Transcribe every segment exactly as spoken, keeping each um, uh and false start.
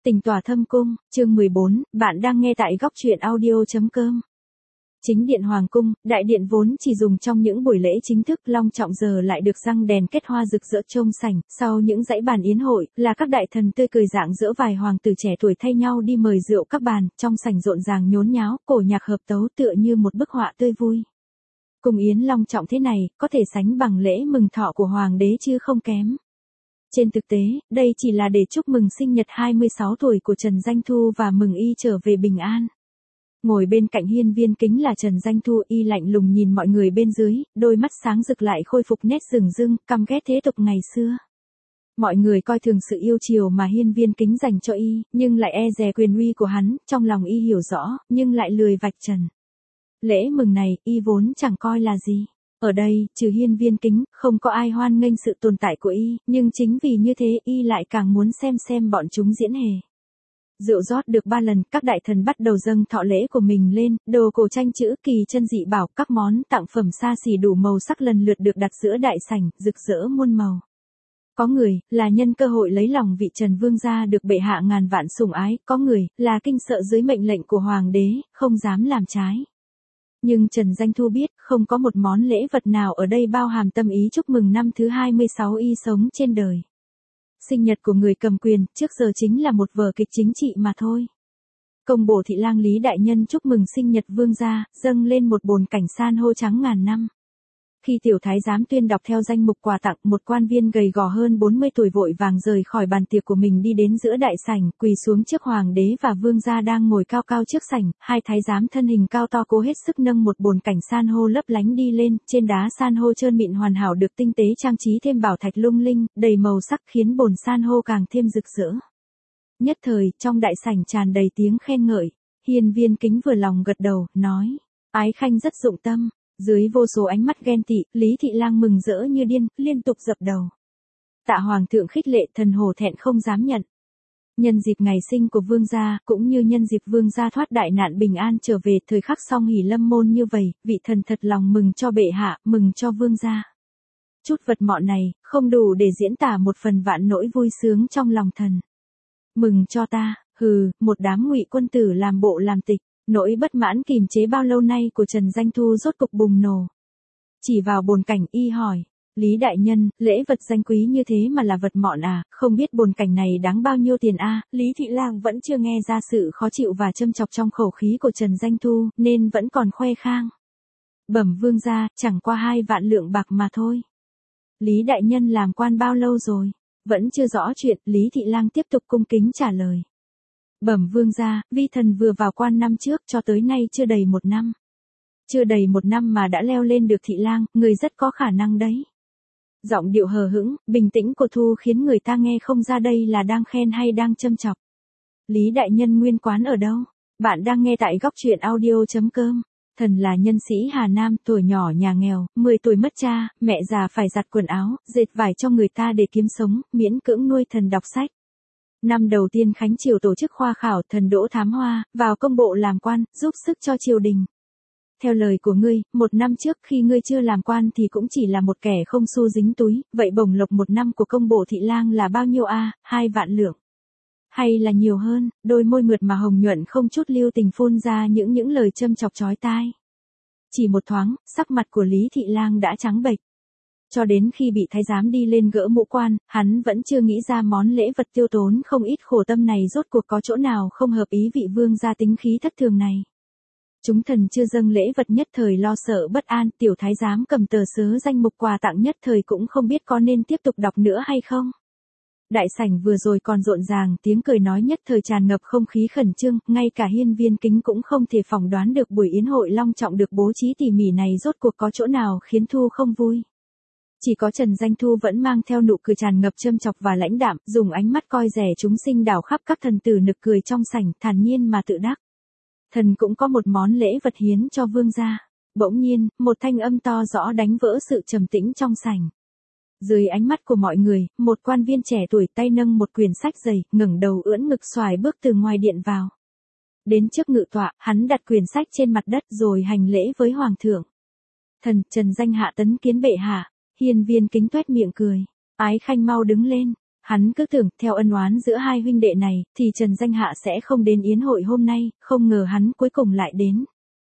Tình tỏa thâm cung, chương mười bốn, bạn đang nghe tại góc truyện audio chấm com. Chính điện Hoàng cung, đại điện vốn chỉ dùng trong những buổi lễ chính thức long trọng giờ lại được răng đèn kết hoa rực rỡ trông sảnh, sau những dãy bàn yến hội, là các đại thần tươi cười rạng rỡ vài hoàng tử trẻ tuổi thay nhau đi mời rượu các bàn, trong sảnh rộn ràng nhốn nháo, cổ nhạc hợp tấu tựa như một bức họa tươi vui. Cung yến long trọng thế này, có thể sánh bằng lễ mừng thọ của hoàng đế chứ không kém. Trên thực tế, đây chỉ là để chúc mừng sinh nhật hai mươi sáu tuổi của Trần Danh Thu và mừng y trở về bình an. Ngồi bên cạnh hiên viên kính là Trần Danh Thu, y lạnh lùng nhìn mọi người bên dưới, đôi mắt sáng rực lại khôi phục nét rừng rưng, căm ghét thế tục ngày xưa. Mọi người coi thường sự yêu chiều mà hiên viên kính dành cho y, nhưng lại e dè quyền uy của hắn, trong lòng y hiểu rõ, nhưng lại lười vạch trần. Lễ mừng này, y vốn chẳng coi là gì. Ở đây, trừ hiên viên kính, không có ai hoan nghênh sự tồn tại của y, nhưng chính vì như thế y lại càng muốn xem xem bọn chúng diễn hề. Rượu rót được ba lần, các đại thần bắt đầu dâng thọ lễ của mình lên, đồ cổ tranh chữ kỳ chân dị bảo, các món tặng phẩm xa xỉ đủ màu sắc lần lượt được đặt giữa đại sảnh, rực rỡ muôn màu. Có người, là nhân cơ hội lấy lòng vị Trần Vương gia được bệ hạ ngàn vạn sủng ái, có người, là kinh sợ dưới mệnh lệnh của hoàng đế, không dám làm trái. Nhưng Trần Danh Thu biết, không có một món lễ vật nào ở đây bao hàm tâm ý chúc mừng năm thứ hai mươi sáu y sống trên đời. Sinh nhật của người cầm quyền, trước giờ chính là một vở kịch chính trị mà thôi. Công bổ thị lang Lý đại nhân chúc mừng sinh nhật vương gia, dâng lên một bồn cảnh san hô trắng ngàn năm. Khi tiểu thái giám tuyên đọc theo danh mục quà tặng, một quan viên gầy gò hơn bốn mươi tuổi vội vàng rời khỏi bàn tiệc của mình đi đến giữa đại sảnh, quỳ xuống trước hoàng đế và vương gia đang ngồi cao cao trước sảnh, hai thái giám thân hình cao to cố hết sức nâng một bồn cảnh san hô lấp lánh đi lên, trên đá san hô trơn mịn hoàn hảo được tinh tế trang trí thêm bảo thạch lung linh, đầy màu sắc khiến bồn san hô càng thêm rực rỡ. Nhất thời, trong đại sảnh tràn đầy tiếng khen ngợi, hiên viên kính vừa lòng gật đầu, nói, ái khanh rất dụng tâm. Dưới vô số ánh mắt ghen tị, Lý Thị Lang mừng rỡ như điên, liên tục dập đầu. Tạ hoàng thượng khích lệ, thần hổ thẹn không dám nhận. Nhân dịp ngày sinh của vương gia, cũng như nhân dịp vương gia thoát đại nạn bình an trở về, thời khắc song hỷ lâm môn như vậy, vị thần thật lòng mừng cho bệ hạ, mừng cho vương gia. Chút vật mọn này, không đủ để diễn tả một phần vạn nỗi vui sướng trong lòng thần. Mừng cho ta, hừ, một đám ngụy quân tử làm bộ làm tịch. Nỗi bất mãn kìm chế bao lâu nay của Trần Danh Thu rốt cục bùng nổ. Chỉ vào bồn cảnh y hỏi, Lý đại nhân, lễ vật danh quý như thế mà là vật mọn à, không biết bồn cảnh này đáng bao nhiêu tiền a? À? Lý Thị Lang vẫn chưa nghe ra sự khó chịu và châm chọc trong khẩu khí của Trần Danh Thu, nên vẫn còn khoe khang. Bẩm vương gia, chẳng qua hai vạn lượng bạc mà thôi. Lý đại nhân làm quan bao lâu rồi? Vẫn chưa rõ chuyện, Lý Thị Lang tiếp tục cung kính trả lời. Bẩm vương gia, vi thần vừa vào quan năm trước cho tới nay chưa đầy một năm. Chưa đầy một năm mà đã leo lên được thị lang, người rất có khả năng đấy. Giọng điệu hờ hững, bình tĩnh của Thu khiến người ta nghe không ra đây là đang khen hay đang châm chọc. Lý đại nhân nguyên quán ở đâu? Bạn đang nghe tại góc truyện audio chấm com. Thần là nhân sĩ Hà Nam, tuổi nhỏ nhà nghèo, mười tuổi mất cha, mẹ già phải giặt quần áo, dệt vải cho người ta để kiếm sống, miễn cưỡng nuôi thần đọc sách. Năm đầu tiên Khánh Triều tổ chức khoa khảo, thần đỗ thám hoa, vào công bộ làm quan, giúp sức cho triều đình. Theo lời của ngươi, một năm trước khi ngươi chưa làm quan thì cũng chỉ là một kẻ không xu dính túi, vậy bổng lộc một năm của công bộ thị lang là bao nhiêu a? À? Hai vạn lượng. Hay là nhiều hơn? Đôi môi mượt mà hồng nhuận không chút lưu tình phun ra những những lời châm chọc chói tai. Chỉ một thoáng, sắc mặt của Lý Thị Lang đã trắng bệch. Cho đến khi bị thái giám đi lên gỡ mũ quan, hắn vẫn chưa nghĩ ra món lễ vật tiêu tốn không ít khổ tâm này rốt cuộc có chỗ nào không hợp ý vị vương gia tính khí thất thường này. Chúng thần chưa dâng lễ vật nhất thời lo sợ bất an, tiểu thái giám cầm tờ sớ danh mục quà tặng nhất thời cũng không biết có nên tiếp tục đọc nữa hay không. Đại sảnh vừa rồi còn rộn ràng, tiếng cười nói nhất thời tràn ngập không khí khẩn trương, ngay cả hiên viên kính cũng không thể phỏng đoán được buổi yến hội long trọng được bố trí tỉ mỉ này rốt cuộc có chỗ nào khiến Thu không vui. Chỉ có Trần Danh Thu vẫn mang theo nụ cười tràn ngập châm chọc và lãnh đạm, dùng ánh mắt coi rẻ chúng sinh đảo khắp các thần tử nực cười trong sảnh, thản nhiên mà tự đắc. Thần cũng có một món lễ vật hiến cho vương gia. Bỗng nhiên, một thanh âm to rõ đánh vỡ sự trầm tĩnh trong sảnh. Dưới ánh mắt của mọi người, một quan viên trẻ tuổi tay nâng một quyển sách dày, ngẩng đầu ưỡn ngực xoài bước từ ngoài điện vào. Đến trước ngự tọa, hắn đặt quyển sách trên mặt đất rồi hành lễ với hoàng thượng. Thần, Trần Danh hạ tấn kiến bệ hạ. Hiên viên kính toét miệng cười. Ái khanh mau đứng lên. Hắn cứ tưởng theo ân oán giữa hai huynh đệ này, thì Trần Danh Hạ sẽ không đến yến hội hôm nay, không ngờ hắn cuối cùng lại đến.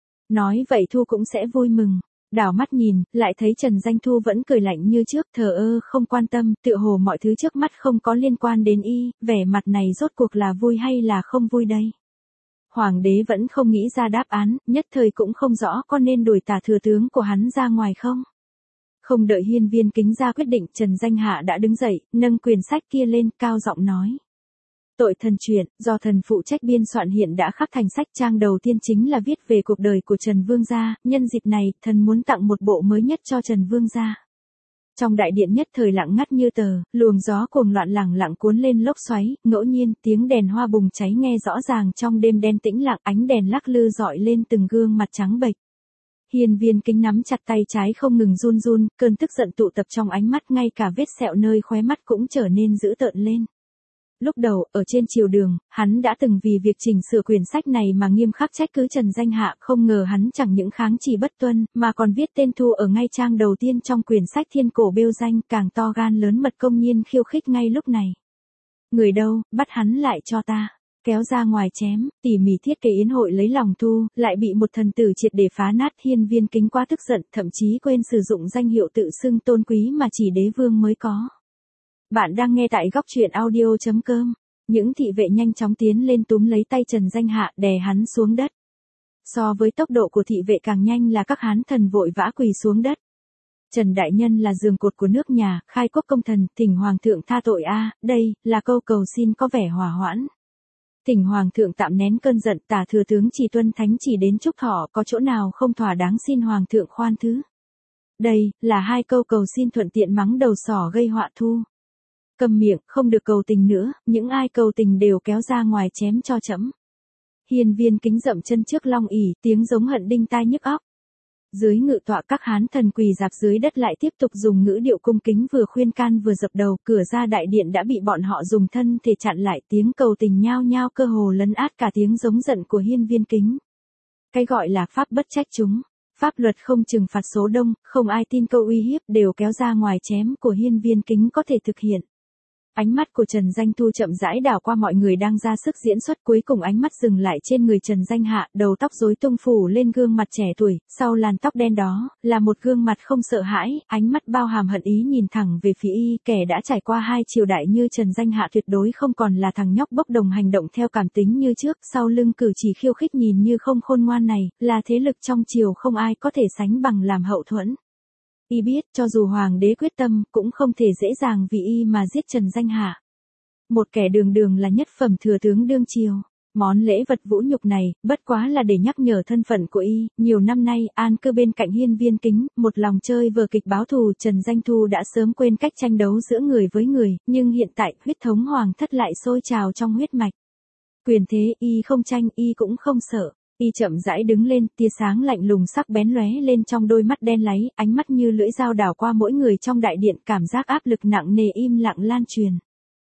Nói vậy Thu cũng sẽ vui mừng. Đảo mắt nhìn, lại thấy Trần Danh Thu vẫn cười lạnh như trước, thờ ơ không quan tâm, tựa hồ mọi thứ trước mắt không có liên quan đến y, vẻ mặt này rốt cuộc là vui hay là không vui đây. Hoàng đế vẫn không nghĩ ra đáp án, nhất thời cũng không rõ có nên đuổi Tả thừa tướng của hắn ra ngoài không. Không đợi Hiên Viên Kính ra quyết định, Trần Danh Hạ đã đứng dậy, nâng quyển sách kia lên, cao giọng nói. Tội thần truyện, do thần phụ trách biên soạn hiện đã khắc thành sách, trang đầu tiên chính là viết về cuộc đời của Trần Vương gia, nhân dịp này, thần muốn tặng một bộ mới nhất cho Trần Vương gia. Trong đại điện nhất thời lặng ngắt như tờ, luồng gió cuồng loạn lẳng lặng cuốn lên lốc xoáy, ngẫu nhiên tiếng đèn hoa bùng cháy nghe rõ ràng trong đêm đen tĩnh lặng, ánh đèn lắc lư dọi lên từng gương mặt trắng bệch. Hiên Viên Kính nắm chặt tay trái không ngừng run run, cơn tức giận tụ tập trong ánh mắt, ngay cả vết sẹo nơi khóe mắt cũng trở nên dữ tợn lên. Lúc đầu, ở trên triều đường, hắn đã từng vì việc chỉnh sửa quyển sách này mà nghiêm khắc trách cứ Trần Danh Hạ, không ngờ hắn chẳng những kháng chỉ bất tuân, mà còn viết tên Thu ở ngay trang đầu tiên trong quyển sách thiên cổ bêu danh, càng to gan lớn mật công nhiên khiêu khích ngay lúc này. Người đâu, bắt hắn lại cho ta. Kéo ra ngoài chém, tỉ mỉ thiết kế yến hội lấy lòng Thu, lại bị một thần tử triệt để phá nát. Hiên Viên Kính quá tức giận, thậm chí quên sử dụng danh hiệu tự xưng tôn quý mà chỉ đế vương mới có. Bạn đang nghe tại góc truyện audio chấm com. Những thị vệ nhanh chóng tiến lên túm lấy tay Trần Danh Hạ, đè hắn xuống đất. So với tốc độ của thị vệ càng nhanh là các hán thần vội vã quỳ xuống đất. Trần Đại Nhân là giường cột của nước nhà, khai quốc công thần, thỉnh Hoàng thượng tha tội a, đây là câu cầu xin có vẻ hòa hoãn. Thỉnh Hoàng thượng tạm nén cơn giận, Tả thừa tướng chỉ tuân thánh chỉ đến chúc thọ, có chỗ nào không thỏa đáng xin Hoàng thượng khoan thứ. Đây là hai câu cầu xin thuận tiện mắng đầu sỏ gây họa Thu. Cầm miệng, không được cầu tình nữa, những ai cầu tình đều kéo ra ngoài chém cho trẫm. Hiên Viên Kính dậm chân trước long ỷ, tiếng giống hận đinh tai nhức óc. Dưới ngự tọa các hán thần quỳ dạp dưới đất lại tiếp tục dùng ngữ điệu cung kính vừa khuyên can vừa dập đầu, cửa ra đại điện đã bị bọn họ dùng thân thể chặn lại, tiếng cầu tình nhao nhao cơ hồ lấn át cả tiếng giống giận của Hiên Viên Kính. Cái gọi là pháp bất trách chúng, pháp luật không trừng phạt số đông, không ai tin câu uy hiếp đều kéo ra ngoài chém của Hiên Viên Kính có thể thực hiện. Ánh mắt của Trần Danh Thu chậm rãi đảo qua mọi người đang ra sức diễn xuất, cuối cùng ánh mắt dừng lại trên người Trần Danh Hạ, đầu tóc rối tung phủ lên gương mặt trẻ tuổi, sau làn tóc đen đó, là một gương mặt không sợ hãi, ánh mắt bao hàm hận ý nhìn thẳng về phía y, kẻ đã trải qua hai triều đại như Trần Danh Hạ tuyệt đối không còn là thằng nhóc bốc đồng hành động theo cảm tính như trước, sau lưng cử chỉ khiêu khích nhìn như không khôn ngoan này, là thế lực trong triều không ai có thể sánh bằng làm hậu thuẫn. Y biết, cho dù hoàng đế quyết tâm, cũng không thể dễ dàng vì y mà giết Trần Danh Hạ. Một kẻ đường đường là nhất phẩm thừa tướng đương triều. Món lễ vật vũ nhục này, bất quá là để nhắc nhở thân phận của y. Nhiều năm nay, an cư bên cạnh Hiên Viên Kính, một lòng chơi vở kịch báo thù. Trần Danh Thu đã sớm quên cách tranh đấu giữa người với người, nhưng hiện tại, huyết thống hoàng thất lại sôi trào trong huyết mạch. Quyền thế, y không tranh, y cũng không sợ. Y chậm rãi đứng lên, tia sáng lạnh lùng sắc bén lóe lên trong đôi mắt đen láy, ánh mắt như lưỡi dao đảo qua mỗi người trong đại điện, cảm giác áp lực nặng nề im lặng lan truyền.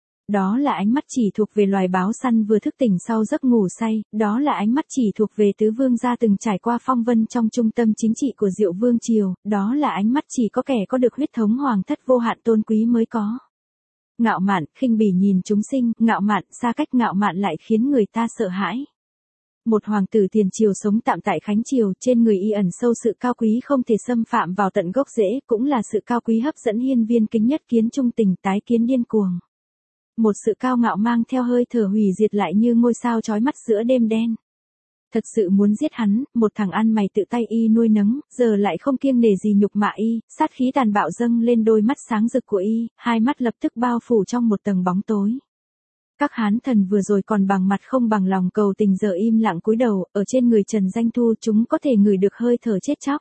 Đó là ánh mắt chỉ thuộc về loài báo săn vừa thức tỉnh sau giấc ngủ say, đó là ánh mắt chỉ thuộc về tứ vương gia từng trải qua phong vân trong trung tâm chính trị của Diệu Vương triều, đó là ánh mắt chỉ có kẻ có được huyết thống hoàng thất vô hạn tôn quý mới có. Ngạo mạn, khinh bỉ nhìn chúng sinh, ngạo mạn, xa cách ngạo mạn lại khiến người ta sợ hãi. Một hoàng tử tiền triều sống tạm tại Khánh Triều, trên người y ẩn sâu sự cao quý không thể xâm phạm vào tận gốc rễ, cũng là sự cao quý hấp dẫn Hiên Viên Kính nhất kiến trung tình, tái kiến điên cuồng. Một sự cao ngạo mang theo hơi thở hủy diệt lại như ngôi sao chói mắt giữa đêm đen. Thật sự muốn giết hắn, một thằng ăn mày tự tay y nuôi nấng, giờ lại không kiêng nể gì nhục mạ y, sát khí tàn bạo dâng lên đôi mắt sáng rực của y, hai mắt lập tức bao phủ trong một tầng bóng tối. Các hán thần vừa rồi còn bằng mặt không bằng lòng cầu tình giờ im lặng cúi đầu, ở trên người Trần Danh Thu chúng có thể ngửi được hơi thở chết chóc.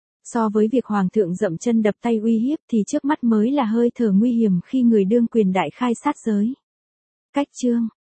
So với việc hoàng thượng dậm chân đập tay uy hiếp thì trước mắt mới là hơi thở nguy hiểm khi người đương quyền đại khai sát giới. Cách chương